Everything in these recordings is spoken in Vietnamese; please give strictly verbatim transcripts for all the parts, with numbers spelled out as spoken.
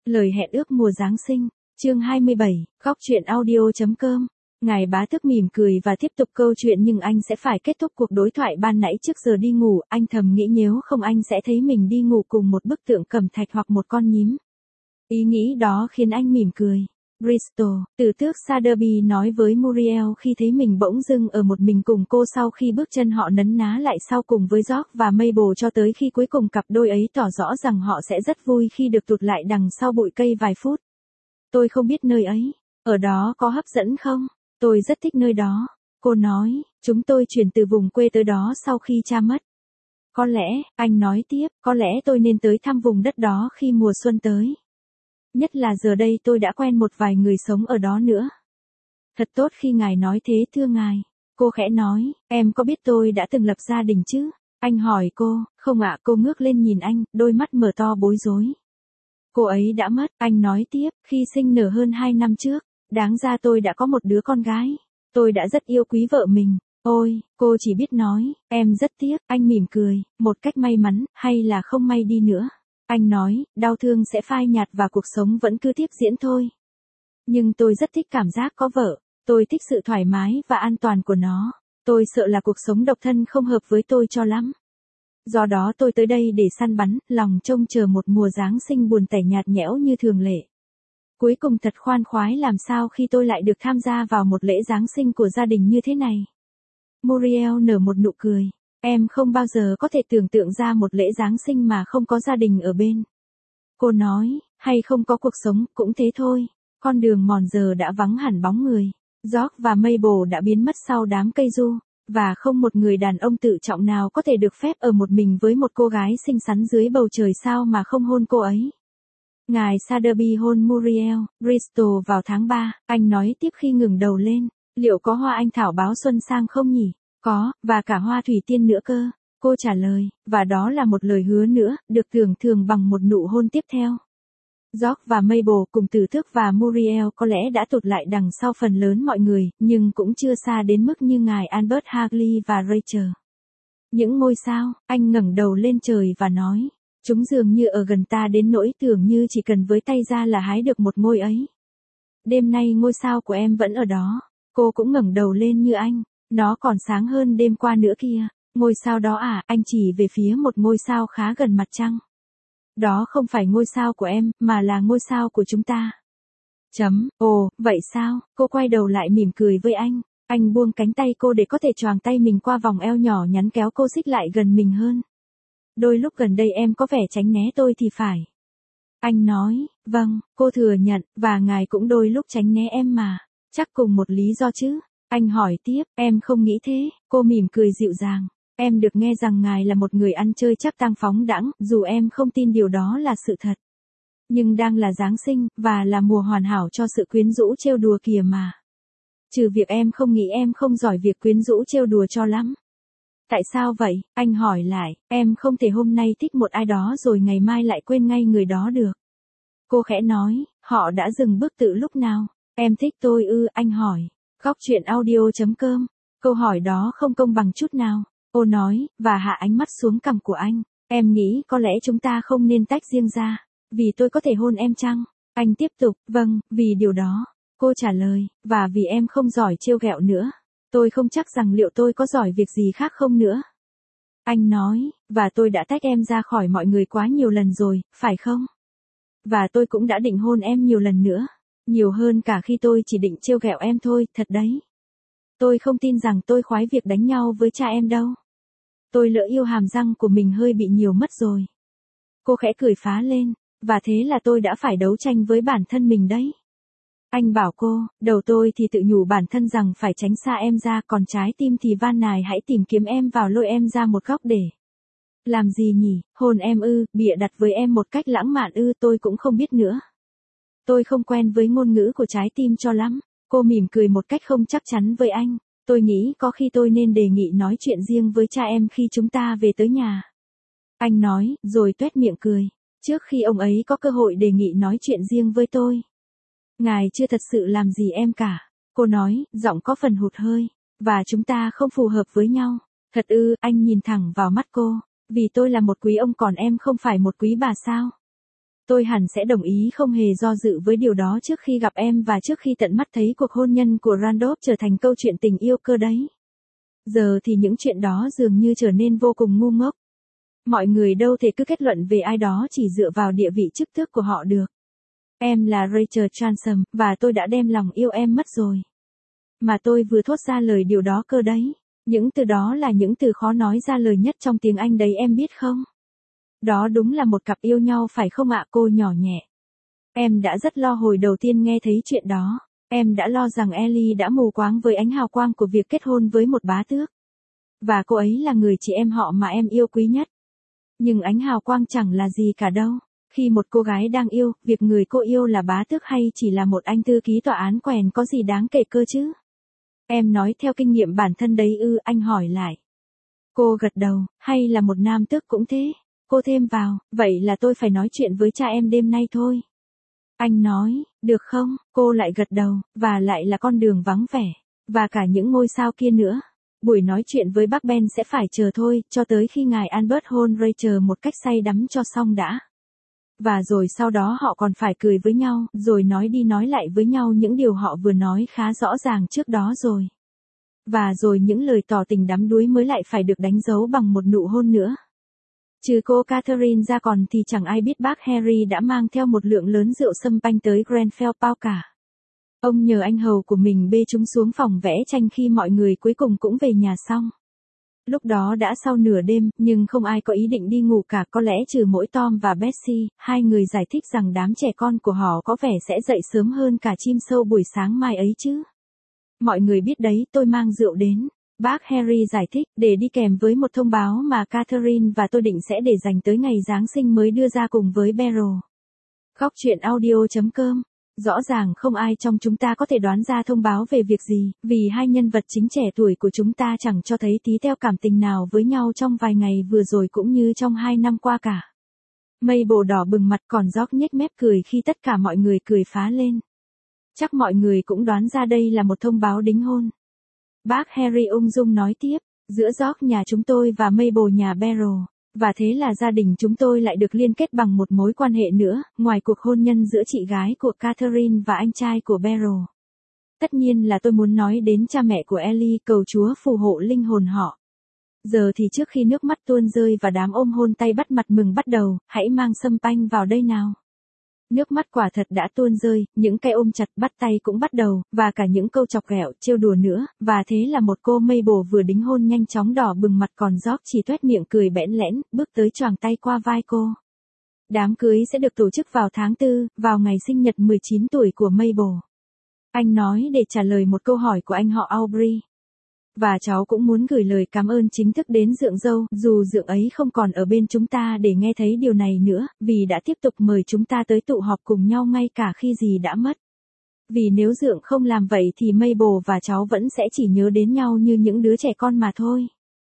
Lời hẹn ước mùa Giáng sinh, chương hai mươi bảy, góc truyện audio.com. Ngài bá tước mỉm cười và tiếp tục câu chuyện nhưng anh sẽ phải kết thúc cuộc đối thoại ban nãy trước giờ đi ngủ. Anh thầm nghĩ nếu không anh sẽ thấy mình đi ngủ cùng một bức tượng cẩm thạch hoặc một con nhím. Ý nghĩ đó khiến anh mỉm cười. Bristol, tử tước Sotheby nói với Muriel khi thấy mình bỗng dưng ở một mình cùng cô sau khi bước chân họ nấn ná lại sau cùng với George và Mabel cho tới khi cuối cùng cặp đôi ấy tỏ rõ rằng họ sẽ rất vui khi được tụt lại đằng sau bụi cây vài phút. Tôi không biết nơi ấy, ở đó có hấp dẫn không? Tôi rất thích nơi đó. Cô nói, chúng tôi chuyển từ vùng quê tới đó sau khi cha mất. Có lẽ, anh nói tiếp, có lẽ tôi nên tới thăm vùng đất đó khi mùa xuân tới. Nhất là giờ đây tôi đã quen một vài người sống ở đó nữa. Thật tốt khi ngài nói thế thưa ngài. Cô khẽ nói, em có biết tôi đã từng lập gia đình chứ? Anh hỏi cô, không ạ. Cô ngước lên nhìn anh, đôi mắt mở to bối rối. Cô ấy đã mất, anh nói tiếp, khi sinh nở hơn hai năm trước. Đáng ra tôi đã có một đứa con gái. Tôi đã rất yêu quý vợ mình. Ôi, cô chỉ biết nói, em rất tiếc. Anh mỉm cười, một cách may mắn, hay là không may đi nữa. Anh nói, đau thương sẽ phai nhạt và cuộc sống vẫn cứ tiếp diễn thôi. Nhưng tôi rất thích cảm giác có vợ. Tôi thích sự thoải mái và an toàn của nó. Tôi sợ là cuộc sống độc thân không hợp với tôi cho lắm. Do đó tôi tới đây để săn bắn, lòng trông chờ một mùa Giáng sinh buồn tẻ nhạt nhẽo như thường lệ. Cuối cùng thật khoan khoái làm sao khi tôi lại được tham gia vào một lễ Giáng sinh của gia đình như thế này. Muriel nở một nụ cười. Em không bao giờ có thể tưởng tượng ra một lễ Giáng sinh mà không có gia đình ở bên. Cô nói, hay không có cuộc sống, cũng thế thôi. Con đường mòn giờ đã vắng hẳn bóng người. George và Mabel đã biến mất sau đám cây du, và không một người đàn ông tự trọng nào có thể được phép ở một mình với một cô gái xinh xắn dưới bầu trời sao mà không hôn cô ấy. Ngài Sotheby hôn Muriel, Bristol vào tháng ba, anh nói tiếp khi ngừng đầu lên, liệu có hoa anh thảo báo xuân sang không nhỉ? Có, và cả hoa thủy tiên nữa cơ. Cô trả lời, và đó là một lời hứa nữa, được tưởng thường bằng một nụ hôn tiếp theo. George và Mabel cùng tử tước và Muriel có lẽ đã tụt lại đằng sau phần lớn mọi người, nhưng cũng chưa xa đến mức như ngài Albert Hagley và Rachel. Những ngôi sao, anh ngẩng đầu lên trời và nói, chúng dường như ở gần ta đến nỗi tưởng như chỉ cần với tay ra là hái được một ngôi ấy. Đêm nay ngôi sao của em vẫn ở đó. Cô cũng ngẩng đầu lên như anh. Nó còn sáng hơn đêm qua nữa kia. Ngôi sao đó à? Anh chỉ về phía một ngôi sao khá gần mặt trăng. Đó không phải ngôi sao của em, mà là ngôi sao của chúng ta. Chấm, ồ, vậy sao? Cô quay đầu lại mỉm cười với anh. Anh buông cánh tay cô để có thể choàng tay mình qua vòng eo nhỏ nhắn kéo cô xích lại gần mình hơn. Đôi lúc gần đây em có vẻ tránh né tôi thì phải. Anh nói, vâng, cô thừa nhận, và ngài cũng đôi lúc tránh né em mà. Chắc cùng một lý do chứ. Anh hỏi tiếp, em không nghĩ thế. Cô mỉm cười dịu dàng. Em được nghe rằng ngài là một người ăn chơi chắc tang phóng đãng, dù em không tin điều đó là sự thật. Nhưng đang là Giáng sinh, và là mùa hoàn hảo cho sự quyến rũ trêu đùa kìa mà. Trừ việc em không nghĩ em không giỏi việc quyến rũ trêu đùa cho lắm. Tại sao vậy? Anh hỏi lại, em không thể hôm nay thích một ai đó rồi ngày mai lại quên ngay người đó được. Cô khẽ nói, họ đã dừng bước từ lúc nào? Em thích tôi ư? Anh hỏi. Góc truyện audio.com. Câu hỏi đó không công bằng chút nào. Cô nói, và hạ ánh mắt xuống cằm của anh. Em nghĩ có lẽ chúng ta không nên tách riêng ra. Vì tôi có thể hôn em chăng? Anh tiếp tục, vâng, vì điều đó. Cô trả lời, và vì em không giỏi trêu ghẹo nữa. Tôi không chắc rằng liệu tôi có giỏi việc gì khác không nữa. Anh nói, và tôi đã tách em ra khỏi mọi người quá nhiều lần rồi, phải không? Và tôi cũng đã định hôn em nhiều lần nữa. Nhiều hơn cả khi tôi chỉ định trêu ghẹo em thôi, thật đấy. Tôi không tin rằng tôi khoái việc đánh nhau với cha em đâu. Tôi lỡ yêu hàm răng của mình hơi bị nhiều mất rồi. Cô khẽ cười phá lên, và thế là tôi đã phải đấu tranh với bản thân mình đấy. Anh bảo cô, đầu tôi thì tự nhủ bản thân rằng phải tránh xa em ra, còn trái tim thì van nài hãy tìm kiếm em vào lôi em ra một góc để. Làm gì nhỉ, hôn em ư, bịa đặt với em một cách lãng mạn ư, tôi cũng không biết nữa. Tôi không quen với ngôn ngữ của trái tim cho lắm. Cô mỉm cười một cách không chắc chắn với anh. Tôi nghĩ có khi tôi nên đề nghị nói chuyện riêng với cha em khi chúng ta về tới nhà. Anh nói, rồi tuét miệng cười. Trước khi ông ấy có cơ hội đề nghị nói chuyện riêng với tôi. Ngài chưa thật sự làm gì em cả. Cô nói, giọng có phần hụt hơi. Và chúng ta không phù hợp với nhau. Thật ư? Anh nhìn thẳng vào mắt cô. Vì tôi là một quý ông còn em không phải một quý bà sao? Tôi hẳn sẽ đồng ý không hề do dự với điều đó trước khi gặp em và trước khi tận mắt thấy cuộc hôn nhân của Randolph trở thành câu chuyện tình yêu cơ đấy. Giờ thì những chuyện đó dường như trở nên vô cùng ngu ngốc. Mọi người đâu thể cứ kết luận về ai đó chỉ dựa vào địa vị chức tước của họ được. Em là Rachel Transom, và tôi đã đem lòng yêu em mất rồi. Mà tôi vừa thốt ra lời điều đó cơ đấy. Những từ đó là những từ khó nói ra lời nhất trong tiếng Anh đấy em biết không? Đó đúng là một cặp yêu nhau phải không ạ, cô nhỏ nhẹ. Em đã rất lo hồi đầu tiên nghe thấy chuyện đó. Em đã lo rằng Ellie đã mù quáng với ánh hào quang của việc kết hôn với một bá tước. Và cô ấy là người chị em họ mà em yêu quý nhất. Nhưng ánh hào quang chẳng là gì cả đâu. Khi một cô gái đang yêu, việc người cô yêu là bá tước hay chỉ là một anh thư ký tòa án quèn có gì đáng kể cơ chứ? Em nói theo kinh nghiệm bản thân đấy ư, anh hỏi lại. Cô gật đầu, hay là một nam tước cũng thế? Cô thêm vào, vậy là tôi phải nói chuyện với cha em đêm nay thôi. Anh nói, được không? Cô lại gật đầu, và lại là con đường vắng vẻ. Và cả những ngôi sao kia nữa. Buổi nói chuyện với bác Ben sẽ phải chờ thôi, cho tới khi ngài Albert hôn Rachel một cách say đắm cho xong đã. Và rồi sau đó họ còn phải cười với nhau, rồi nói đi nói lại với nhau những điều họ vừa nói khá rõ ràng trước đó rồi. Và rồi những lời tỏ tình đắm đuối mới lại phải được đánh dấu bằng một nụ hôn nữa. Trừ cô Catherine ra còn thì chẳng ai biết bác Harry đã mang theo một lượng lớn rượu sâm panh tới Grenfell Park cả. Ông nhờ anh hầu của mình bê chúng xuống phòng vẽ tranh khi mọi người cuối cùng cũng về nhà xong. Lúc đó đã sau nửa đêm, nhưng không ai có ý định đi ngủ cả, có lẽ trừ mỗi Tom và Betsy. Hai người giải thích rằng đám trẻ con của họ có vẻ sẽ dậy sớm hơn cả chim sâu buổi sáng mai ấy chứ. Mọi người biết đấy, tôi mang rượu đến. Bác Harry giải thích, để đi kèm với một thông báo mà Catherine và tôi định sẽ để dành tới ngày Giáng sinh mới đưa ra cùng với Beryl. Góc truyện audio chấm com. Rõ ràng không ai trong chúng ta có thể đoán ra thông báo về việc gì, vì hai nhân vật chính trẻ tuổi của chúng ta chẳng cho thấy tí teo cảm tình nào với nhau trong vài ngày vừa rồi cũng như trong hai năm qua cả. Mabel đỏ bừng mặt, còn George nhếch mép cười khi tất cả mọi người cười phá lên. Chắc mọi người cũng đoán ra đây là một thông báo đính hôn. Bác Harry ung dung nói tiếp, giữa George nhà chúng tôi và Mabel nhà Beryl. Và thế là gia đình chúng tôi lại được liên kết bằng một mối quan hệ nữa, ngoài cuộc hôn nhân giữa chị gái của Catherine và anh trai của Beryl. Tất nhiên là tôi muốn nói đến cha mẹ của Ellie, cầu Chúa phù hộ linh hồn họ. Giờ thì trước khi nước mắt tuôn rơi và đám ôm hôn tay bắt mặt mừng bắt đầu, hãy mang sâm panh vào đây nào. Nước mắt quả thật đã tuôn rơi, những cái ôm chặt bắt tay cũng bắt đầu, và cả những câu chọc ghẹo, trêu đùa nữa, và thế là một cô Mabel vừa đính hôn nhanh chóng đỏ bừng mặt, còn George chỉ toét miệng cười bẽn lẽn, bước tới choàng tay qua vai cô. Đám cưới sẽ được tổ chức vào tháng tư, vào ngày sinh nhật mười chín tuổi của Mabel. Anh nói để trả lời một câu hỏi của anh họ Aubrey. Và cháu cũng muốn gửi lời cảm ơn chính thức đến dượng dâu, dù dượng ấy không còn ở bên chúng ta để nghe thấy điều này nữa, vì đã tiếp tục mời chúng ta tới tụ họp cùng nhau ngay cả khi dì đã mất. Vì nếu dượng không làm vậy thì Mabel và cháu vẫn sẽ chỉ nhớ đến nhau như những đứa trẻ con mà thôi.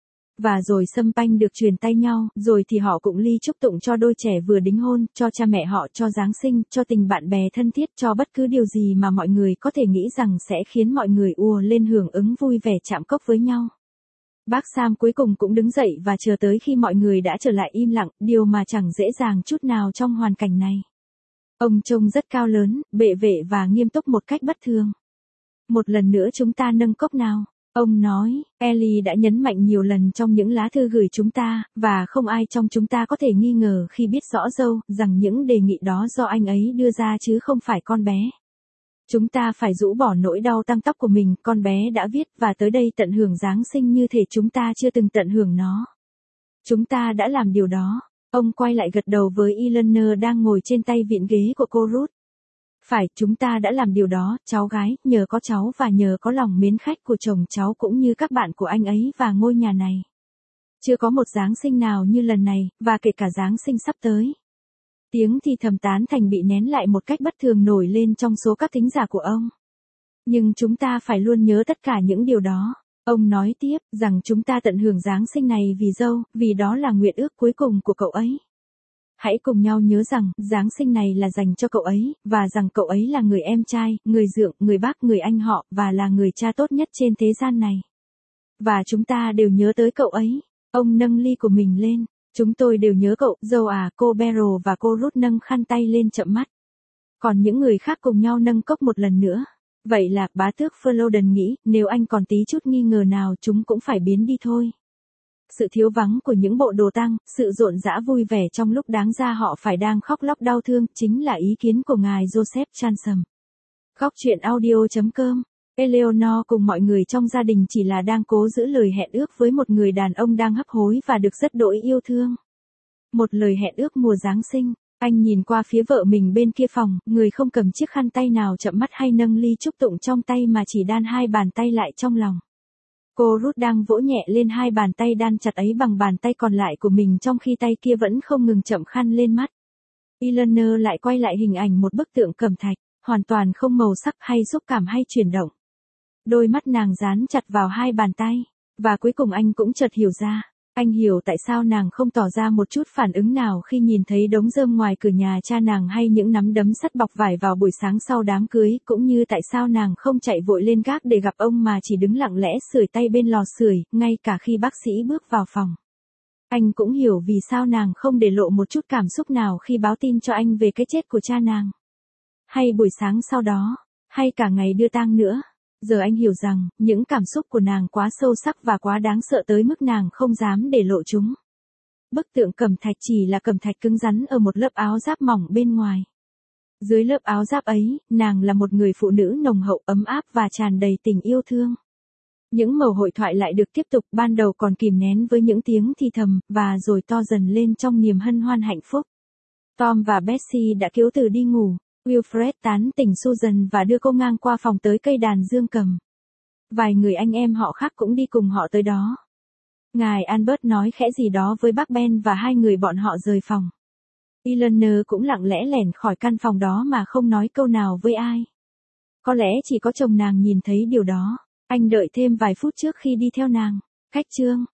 Và rồi sâm panh được truyền tay nhau, rồi thì họ cũng ly chúc tụng cho đôi trẻ vừa đính hôn, cho cha mẹ họ, cho Giáng sinh, cho tình bạn bè thân thiết, cho bất cứ điều gì mà mọi người có thể nghĩ rằng sẽ khiến mọi người ùa lên hưởng ứng vui vẻ chạm cốc với nhau. Bác Sam cuối cùng cũng đứng dậy và chờ tới khi mọi người đã trở lại im lặng, điều mà chẳng dễ dàng chút nào trong hoàn cảnh này. Ông trông rất cao lớn, bệ vệ và nghiêm túc một cách bất thường. Một lần nữa chúng ta nâng cốc nào. Ông nói, Ellie đã nhấn mạnh nhiều lần trong những lá thư gửi chúng ta, và không ai trong chúng ta có thể nghi ngờ khi biết rõ dâu, rằng những đề nghị đó do anh ấy đưa ra chứ không phải con bé. Chúng ta phải rũ bỏ nỗi đau tăng tóc của mình, con bé đã viết, và tới đây tận hưởng Giáng sinh như thể chúng ta chưa từng tận hưởng nó. Chúng ta đã làm điều đó. Ông quay lại gật đầu với Eleanor đang ngồi trên tay vịn ghế của cô Ruth. Phải, chúng ta đã làm điều đó, cháu gái, nhờ có cháu và nhờ có lòng mến khách của chồng cháu cũng như các bạn của anh ấy và ngôi nhà này. Chưa có một Giáng sinh nào như lần này, và kể cả Giáng sinh sắp tới. Tiếng thì thầm tán thành bị nén lại một cách bất thường nổi lên trong số các thính giả của ông. Nhưng chúng ta phải luôn nhớ tất cả những điều đó. Ông nói tiếp, rằng chúng ta tận hưởng Giáng sinh này vì dâu, vì đó là nguyện ước cuối cùng của cậu ấy. Hãy cùng nhau nhớ rằng, Giáng sinh này là dành cho cậu ấy, và rằng cậu ấy là người em trai, người dượng, người bác, người anh họ, và là người cha tốt nhất trên thế gian này. Và chúng ta đều nhớ tới cậu ấy. Ông nâng ly của mình lên. Chúng tôi đều nhớ cậu, dâu à, cô Beryl và cô Ruth nâng khăn tay lên chậm mắt. Còn những người khác cùng nhau nâng cốc một lần nữa. Vậy là, bá tước Flodden nghĩ, nếu anh còn tí chút nghi ngờ nào chúng cũng phải biến đi thôi. Sự thiếu vắng của những bộ đồ tang, sự rộn rã vui vẻ trong lúc đáng ra họ phải đang khóc lóc đau thương, chính là ý kiến của ngài Joseph Chansom. Góc truyện audio chấm com. Eleanor cùng mọi người trong gia đình chỉ là đang cố giữ lời hẹn ước với một người đàn ông đang hấp hối và được rất đỗi yêu thương. Một lời hẹn ước mùa Giáng sinh. Anh nhìn qua phía vợ mình bên kia phòng, người không cầm chiếc khăn tay nào chậm mắt hay nâng ly chúc tụng trong tay mà chỉ đan hai bàn tay lại trong lòng. Cô Ruth đang vỗ nhẹ lên hai bàn tay đan chặt ấy bằng bàn tay còn lại của mình trong khi tay kia vẫn không ngừng chậm khăn lên mắt. Eleanor lại quay lại hình ảnh một bức tượng cẩm thạch, hoàn toàn không màu sắc hay xúc cảm hay chuyển động. Đôi mắt nàng dán chặt vào hai bàn tay, và cuối cùng anh cũng chợt hiểu ra. Anh hiểu tại sao nàng không tỏ ra một chút phản ứng nào khi nhìn thấy đống rơm ngoài cửa nhà cha nàng hay những nắm đấm sắt bọc vải vào buổi sáng sau đám cưới, cũng như tại sao nàng không chạy vội lên gác để gặp ông mà chỉ đứng lặng lẽ sưởi tay bên lò sưởi, ngay cả khi bác sĩ bước vào phòng. Anh cũng hiểu vì sao nàng không để lộ một chút cảm xúc nào khi báo tin cho anh về cái chết của cha nàng. Hay buổi sáng sau đó, hay cả ngày đưa tang nữa. Giờ anh hiểu rằng, những cảm xúc của nàng quá sâu sắc và quá đáng sợ tới mức nàng không dám để lộ chúng. Bức tượng cẩm thạch chỉ là cẩm thạch cứng rắn ở một lớp áo giáp mỏng bên ngoài. Dưới lớp áo giáp ấy, nàng là một người phụ nữ nồng hậu ấm áp và tràn đầy tình yêu thương. Những mẩu hội thoại lại được tiếp tục, ban đầu còn kìm nén với những tiếng thì thầm, và rồi to dần lên trong niềm hân hoan hạnh phúc. Tom và Betsy đã kéo từ đi ngủ. Wilfred tán tỉnh Susan và đưa cô ngang qua phòng tới cây đàn dương cầm. Vài người anh em họ khác cũng đi cùng họ tới đó. Ngài Albert nói khẽ gì đó với bác Ben và hai người bọn họ rời phòng. Eleanor cũng lặng lẽ lẻn khỏi căn phòng đó mà không nói câu nào với ai. Có lẽ chỉ có chồng nàng nhìn thấy điều đó. Anh đợi thêm vài phút trước khi đi theo nàng. Cách chương